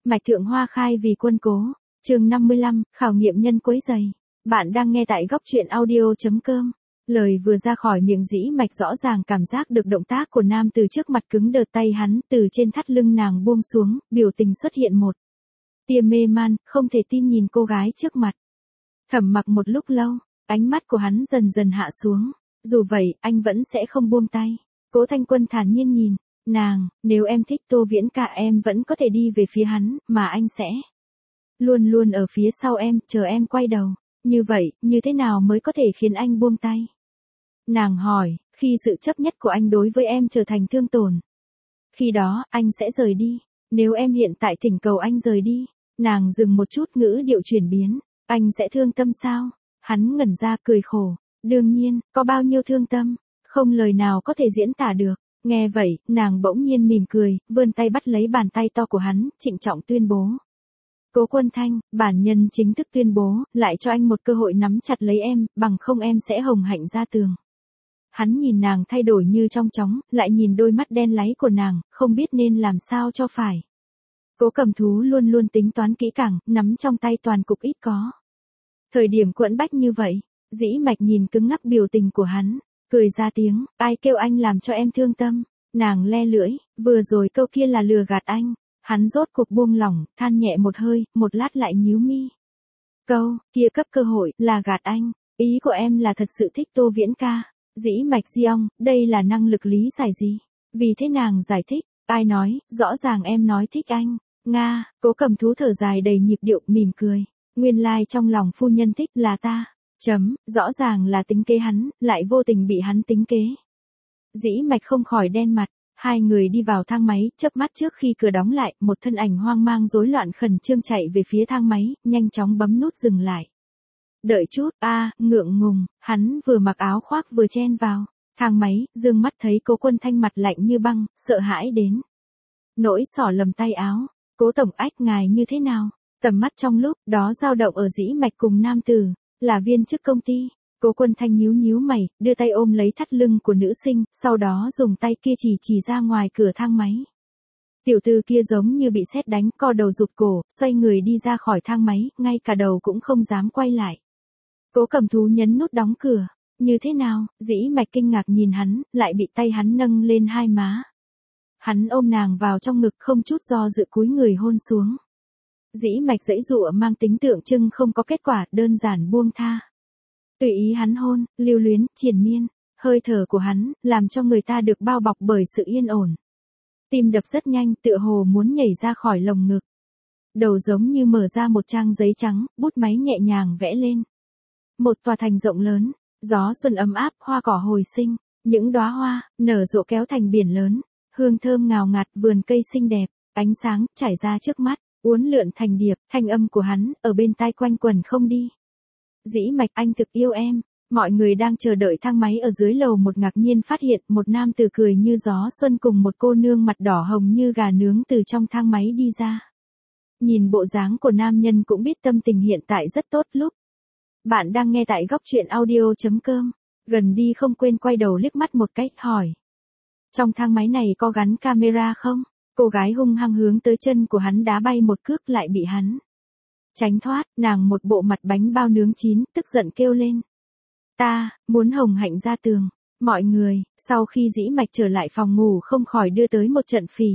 Mạch Thượng Hoa khai vì quân cố. Chương 55, khảo nghiệm nhân quấy rầy. Bạn đang nghe tại góc truyện audio.com. Lời vừa ra khỏi miệng Dĩ Mạch rõ ràng cảm giác được động tác của nam từ trước mặt cứng đờ, tay hắn từ trên thắt lưng nàng buông xuống, biểu tình xuất hiện một tia mê man, không thể tin nhìn cô gái trước mặt. Thẩm Mặc một lúc lâu, ánh mắt của hắn dần dần hạ xuống. Dù vậy, anh vẫn sẽ không buông tay. Cố Thanh Quân thản nhiên nhìn nàng, nếu em thích Tô Viễn Ca em vẫn có thể đi về phía hắn, mà anh sẽ luôn luôn ở phía sau em, chờ em quay đầu. Như vậy, như thế nào mới có thể khiến anh buông tay? Nàng hỏi, khi sự chấp nhất của anh đối với em trở thành thương tổn. Khi đó, anh sẽ rời đi. Nếu em hiện tại thỉnh cầu anh rời đi, nàng dừng một chút, ngữ điệu chuyển biến. Anh sẽ thương tâm sao? Hắn ngẩn ra cười khổ. Đương nhiên, có bao nhiêu thương tâm, không lời nào có thể diễn tả được. Nghe vậy, nàng bỗng nhiên mỉm cười, vươn tay bắt lấy bàn tay to của hắn, trịnh trọng tuyên bố. Cố Quân Thanh, bản nhân chính thức tuyên bố, lại cho anh một cơ hội nắm chặt lấy em, bằng không em sẽ hồng hạnh ra tường. Hắn nhìn nàng thay đổi như trong chóng, lại nhìn đôi mắt đen láy của nàng, không biết nên làm sao cho phải. Cố Cầm Thú luôn luôn tính toán kỹ càng, nắm trong tay toàn cục ít có. Thời điểm quẫn bách như vậy, Dĩ Mạch nhìn cứng ngắc biểu tình của hắn, cười ra tiếng, ai kêu anh làm cho em thương tâm. Nàng le lưỡi, vừa rồi câu kia là lừa gạt anh. Hắn rốt cuộc buông lỏng, than nhẹ một hơi, một lát lại nhíu mi. Câu kia cấp cơ hội là gạt anh, ý của em là thật sự thích Tô Viễn Ca. Dĩ Mạch Diong, đây là năng lực lý giải gì? Vì thế nàng giải thích, ai nói, rõ ràng em nói thích anh. Nga, Cố Cầm Thú thở dài đầy nhịp điệu, mỉm cười. Nguyên lai trong lòng phu nhân thích là ta. Rõ ràng là tính kế hắn, lại vô tình bị hắn tính kế. Dĩ Mạch không khỏi đen mặt. Hai người đi vào thang máy, chớp mắt trước khi cửa đóng lại, một thân ảnh hoang mang rối loạn khẩn trương chạy về phía thang máy, nhanh chóng bấm nút dừng lại. Đợi chút, ngượng ngùng, hắn vừa mặc áo khoác vừa chen vào thang máy, dương mắt thấy Cố Quân Thanh mặt lạnh như băng, sợ hãi đến nỗi xỏ lầm tay áo. Cố tổng ách, ngài như thế nào? Tầm mắt trong lúc đó dao động ở Dĩ Mạch cùng nam tử, là viên chức công ty. Cố Quân Thanh nhíu nhíu mày, đưa tay ôm lấy thắt lưng của nữ sinh, sau đó dùng tay kia chỉ ra ngoài cửa thang máy. Tiểu tư kia giống như bị sét đánh, co đầu rụt cổ, xoay người đi ra khỏi thang máy, ngay cả đầu cũng không dám quay lại. Cố Cầm Thú nhấn nút đóng cửa. Như thế nào? Dĩ Mạch kinh ngạc nhìn hắn, lại bị tay hắn nâng lên hai má. Hắn ôm nàng vào trong ngực, không chút do dự cúi người hôn xuống. Dĩ Mạch giãy giụa mang tính tượng trưng không có kết quả, đơn giản buông tha. Tùy ý hắn hôn, lưu luyến, triền miên, hơi thở của hắn, làm cho người ta được bao bọc bởi sự yên ổn. Tim đập rất nhanh, tựa hồ muốn nhảy ra khỏi lồng ngực. Đầu giống như mở ra một trang giấy trắng, bút máy nhẹ nhàng vẽ lên. Một tòa thành rộng lớn, gió xuân ấm áp, hoa cỏ hồi sinh, những đóa hoa, nở rộ kéo thành biển lớn, hương thơm ngào ngạt, vườn cây xinh đẹp, ánh sáng, trải ra trước mắt, uốn lượn thành điệp, thanh âm của hắn, ở bên tai quanh quẩn không đi. Dĩ Mạch, anh thực yêu em. Mọi người đang chờ đợi thang máy ở dưới lầu một ngạc nhiên phát hiện một nam tử cười như gió xuân cùng một cô nương mặt đỏ hồng như gà nướng từ trong thang máy đi ra. Nhìn bộ dáng của nam nhân cũng biết tâm tình hiện tại rất tốt lúc. Bạn đang nghe tại góc truyện audio.com. Gần đi không quên quay đầu liếc mắt một cách, hỏi. Trong thang máy này có gắn camera không? Cô gái hung hăng hướng tới chân của hắn đá bay một cước, lại bị hắn tránh thoát. Nàng một bộ mặt bánh bao nướng chín, tức giận kêu lên. Ta muốn hồng hạnh ra tường. Mọi người, sau khi Dĩ Mạch trở lại phòng ngủ không khỏi đưa tới một trận phỉ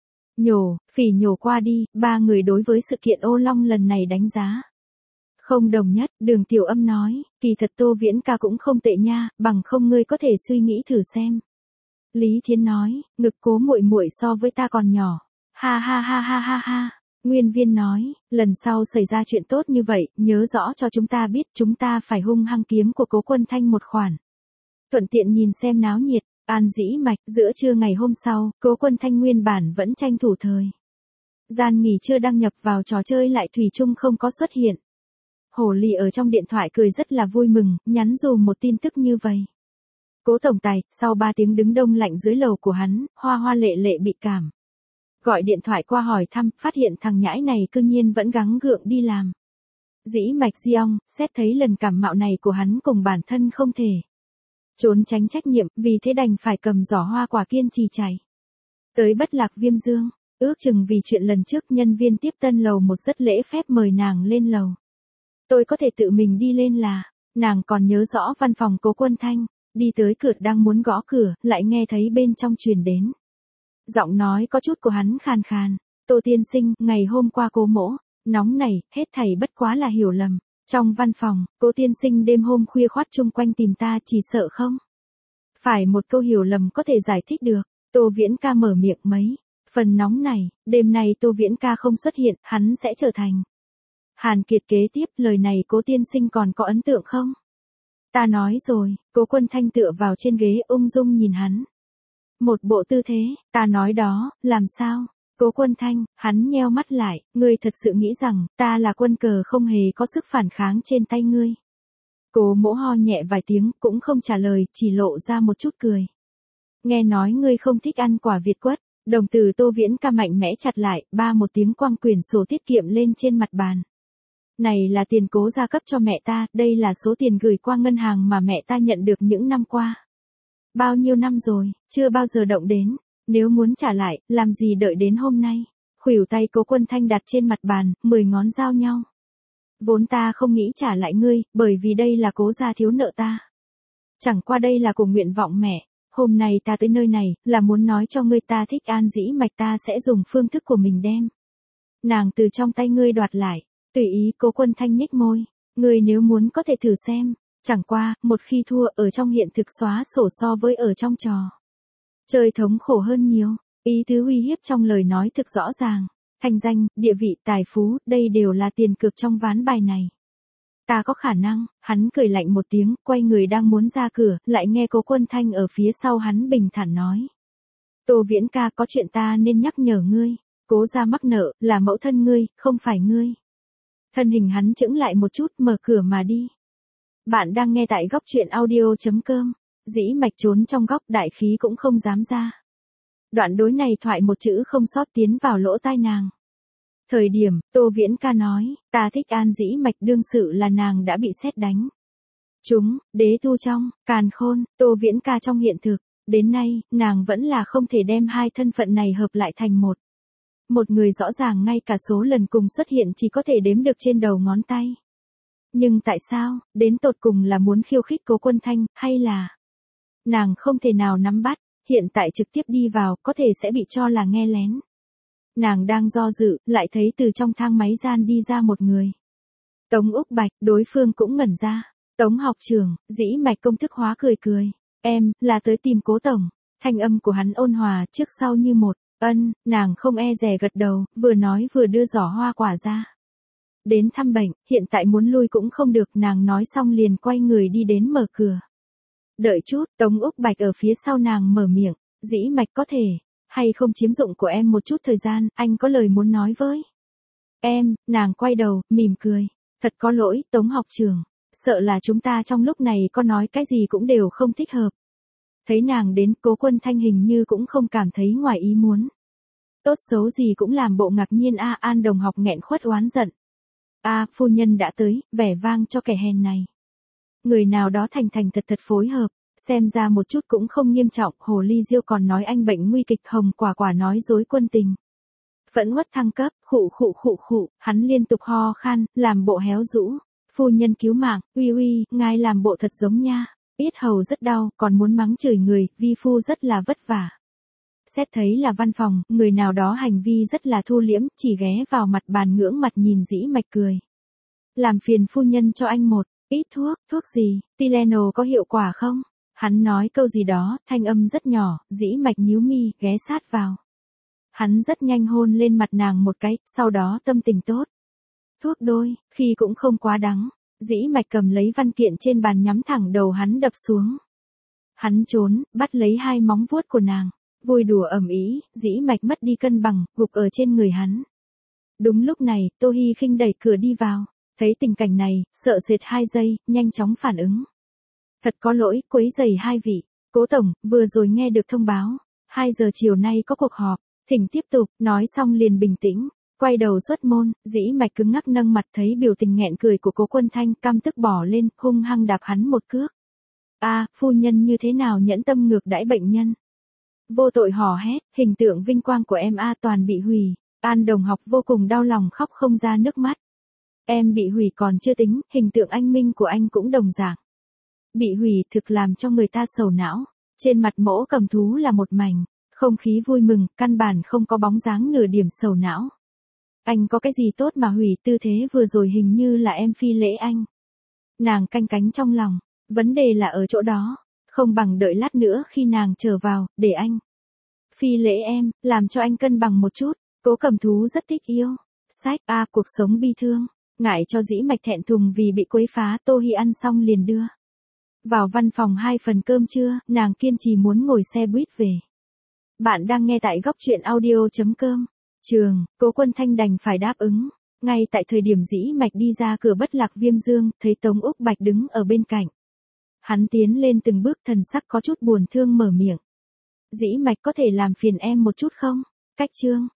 nhổ qua đi. Ba người đối với sự kiện Ô Long lần này đánh giá không đồng nhất. Đường Tiểu Âm nói, kỳ thật Tô Viễn Ca cũng không tệ nha, bằng không ngươi có thể suy nghĩ thử xem. Lý Thiến nói, ngực Cố muội muội so với ta còn nhỏ. Ha ha ha ha ha ha. Nguyên Viên nói, lần sau xảy ra chuyện tốt như vậy, nhớ rõ cho chúng ta biết, chúng ta phải hung hăng kiếm của Cố Quân Thanh một khoản. Thuận tiện nhìn xem náo nhiệt. An Dĩ Mạch, giữa trưa ngày hôm sau, Cố Quân Thanh nguyên bản vẫn tranh thủ thời gian nghỉ trưa đăng nhập vào trò chơi lại thủy chung không có xuất hiện. Hồ Ly ở trong điện thoại cười rất là vui mừng, nhắn dùm một tin tức như vậy. Cố tổng tài, sau 3 tiếng đứng đông lạnh dưới lầu của hắn, Hoa Hoa lệ lệ bị cảm. Gọi điện thoại qua hỏi thăm, phát hiện thằng nhãi này cư nhiên vẫn gắng gượng đi làm. Dĩ Mạch Diong, xét thấy lần cảm mạo này của hắn cùng bản thân không thể trốn tránh trách nhiệm, vì thế đành phải cầm giỏ hoa quả kiên trì chạy tới Bất Lạc Viêm Dương. Ước chừng vì chuyện lần trước nhân viên tiếp tân lầu một rất lễ phép mời nàng lên lầu. Tôi có thể tự mình đi lên là, nàng còn nhớ rõ văn phòng Cố Quân Thanh, đi tới cửa đang muốn gõ cửa, lại nghe thấy bên trong truyền đến. Giọng nói có chút của hắn khàn khàn, Tô tiên sinh, ngày hôm qua Cố mỗ, nóng này, hết thảy bất quá là hiểu lầm. Trong văn phòng, Cố tiên sinh đêm hôm khuya khoắt chung quanh tìm ta chỉ sợ không? Phải một câu hiểu lầm có thể giải thích được, Tô Viễn ca mở miệng mấy. Phần nóng này, đêm nay Tô Viễn ca không xuất hiện, hắn sẽ trở thành. Hàn Kiệt kế tiếp, lời này Cố tiên sinh còn có ấn tượng không? Ta nói rồi, Cố Quân Thanh tựa vào trên ghế ung dung nhìn hắn. Một bộ tư thế, ta nói đó, làm sao? Cố Quân Thanh, hắn nheo mắt lại, ngươi thật sự nghĩ rằng, ta là quân cờ không hề có sức phản kháng trên tay ngươi. Cố mỗ ho nhẹ vài tiếng, cũng không trả lời, chỉ lộ ra một chút cười. Nghe nói ngươi không thích ăn quả Việt quất, đồng từ Tô Viễn ca mạnh mẽ chặt lại, ba một tiếng quăng quyển sổ tiết kiệm lên trên mặt bàn. Này là tiền Cố gia cấp cho mẹ ta, đây là số tiền gửi qua ngân hàng mà mẹ ta nhận được những năm qua. Bao nhiêu năm rồi, chưa bao giờ động đến, nếu muốn trả lại, làm gì đợi đến hôm nay. Khuỷu tay Cố Quân Thanh đặt trên mặt bàn, 10 ngón giao nhau. Vốn ta không nghĩ trả lại ngươi, bởi vì đây là Cố gia thiếu nợ ta. Chẳng qua đây là của nguyện vọng mẹ, hôm nay ta tới nơi này, là muốn nói cho ngươi ta thích An Dĩ Mạch, ta sẽ dùng phương thức của mình đem nàng từ trong tay ngươi đoạt lại. Tùy ý. Cố Quân Thanh nhếch môi, ngươi nếu muốn có thể thử xem, chẳng qua, một khi thua ở trong hiện thực xóa sổ so với ở trong trò chơi thống khổ hơn nhiều. Ý tứ uy hiếp trong lời nói thực rõ ràng, thanh danh, địa vị, tài phú, đây đều là tiền cược trong ván bài này. Ta có khả năng, hắn cười lạnh một tiếng, quay người đang muốn ra cửa, lại nghe Cố Quân Thanh ở phía sau hắn bình thản nói. Tô Viễn ca, có chuyện ta nên nhắc nhở ngươi, Cố gia mắc nợ, là mẫu thân ngươi, không phải ngươi. Thân hình hắn chững lại một chút, mở cửa mà đi. Bạn đang nghe tại góc truyện audio.com, Dĩ Mạch trốn trong góc, đại khí cũng không dám ra. Đoạn đối này thoại một chữ không sót tiến vào lỗ tai nàng. Thời điểm, Tô Viễn ca nói, ta thích An Dĩ Mạch, đương sự là nàng đã bị sét đánh. Chúng, đế tu trong, càn khôn, Tô Viễn ca trong hiện thực, đến nay, nàng vẫn là không thể đem hai thân phận này hợp lại thành một. Một người rõ ràng ngay cả số lần cùng xuất hiện chỉ có thể đếm được trên đầu ngón tay. Nhưng tại sao, đến tột cùng là muốn khiêu khích Cố Quân Thanh, hay là nàng không thể nào nắm bắt, hiện tại trực tiếp đi vào, có thể sẽ bị cho là nghe lén. Nàng đang do dự, lại thấy từ trong thang máy gian đi ra một người. Tống Úc Bạch, đối phương cũng ngẩn ra. Tống học trưởng, Dĩ Mạch công thức hóa cười cười. Em, là tới tìm Cố tổng. Thanh âm của hắn ôn hòa, trước sau như một. Ân, nàng không e dè gật đầu, vừa nói vừa đưa giỏ hoa quả ra. Đến thăm bệnh, hiện tại muốn lui cũng không được, nàng nói xong liền quay người đi đến mở cửa. Đợi chút, Tống Úc Bạch ở phía sau nàng mở miệng. Dĩ Mạch, có thể hay không chiếm dụng của em một chút thời gian, anh có lời muốn nói với em. Nàng quay đầu, mỉm cười. Thật có lỗi, Tống học trưởng. Sợ là chúng ta trong lúc này có nói cái gì cũng đều không thích hợp. Thấy nàng đến, Cố Quân Thanh hình như cũng không cảm thấy ngoài ý muốn. Tốt xấu gì cũng làm bộ ngạc nhiên. An đồng học nghẹn khuất oán giận. Phu nhân đã tới, vẻ vang cho kẻ hèn này. Người nào đó thành thành thật thật phối hợp, xem ra một chút cũng không nghiêm trọng. Hồ Ly Diêu còn nói anh bệnh nguy kịch, Hồng Quả Quả nói dối quân tình. Phẫn uất thăng cấp, khụ, hắn liên tục ho khan, làm bộ héo rũ. Phu nhân cứu mạng, uy, ngài làm bộ thật giống nha. Yết hầu rất đau, còn muốn mắng chửi người, vi phu rất là vất vả. Xét thấy là văn phòng, người nào đó hành vi rất là thu liễm, chỉ ghé vào mặt bàn ngưỡng mặt nhìn Dĩ Mạch cười. Làm phiền phu nhân cho anh một ít thuốc gì, Tylenol có hiệu quả không? Hắn nói câu gì đó, thanh âm rất nhỏ, Dĩ Mạch nhíu mi, ghé sát vào. Hắn rất nhanh hôn lên mặt nàng một cái, sau đó tâm tình tốt. Thuốc đôi, khi cũng không quá đắng. Dĩ Mạch cầm lấy văn kiện trên bàn nhắm thẳng đầu hắn đập xuống. Hắn trốn, bắt lấy hai móng vuốt của nàng. Vui đùa ầm ĩ, Dĩ Mạch mất đi cân bằng, gục ở trên người hắn. Đúng lúc này, Tô Hi Khinh đẩy cửa đi vào. Thấy tình cảnh này, sợ sệt 2 giây, nhanh chóng phản ứng. Thật có lỗi, quấy rầy hai vị. Cố tổng, vừa rồi nghe được thông báo. 2 giờ chiều nay có cuộc họp. Thỉnh tiếp tục, nói xong liền bình tĩnh. Quay đầu xuất môn, Dĩ Mạch cứng ngắc nâng mặt, thấy biểu tình nghẹn cười của Cố Quân Thanh, căm tức bỏ lên, hung hăng đạp hắn một cước. Phu nhân như thế nào nhẫn tâm ngược đãi bệnh nhân. vô tội hò hét, hình tượng vinh quang của em toàn bị hủy. An đồng học vô cùng đau lòng khóc không ra nước mắt. Em bị hủy còn chưa tính, hình tượng anh Minh của anh cũng đồng dạng. Bị hủy thực làm cho người ta sầu não. Trên mặt Mỗ Cầm Thú là một mảnh, không khí vui mừng, căn bản không có bóng dáng nửa điểm sầu não. Anh có cái gì tốt mà hủy, tư thế vừa rồi hình như là em phi lễ anh. Nàng canh cánh trong lòng, vấn đề là ở chỗ đó, không bằng đợi lát nữa khi nàng trở vào, để anh phi lễ em, làm cho anh cân bằng một chút. Cố Cầm Thú rất thích yêu. Sách cuộc sống bi thương, ngại cho Dĩ Mạch thẹn thùng vì bị quấy phá. Tô Hi ăn xong liền đưa vào văn phòng 2 phần cơm trưa, nàng kiên trì muốn ngồi xe buýt về. Bạn đang nghe tại góc truyện audio.com. Trường, Cố Quân Thanh đành phải đáp ứng. Ngay tại thời điểm Dĩ Mạch đi ra cửa Bất Lạc Viêm Dương, thấy Tống Úc Bạch đứng ở bên cạnh. Hắn tiến lên từng bước, thần sắc có chút buồn thương mở miệng. Dĩ Mạch, có thể làm phiền em một chút không? Cách Trương,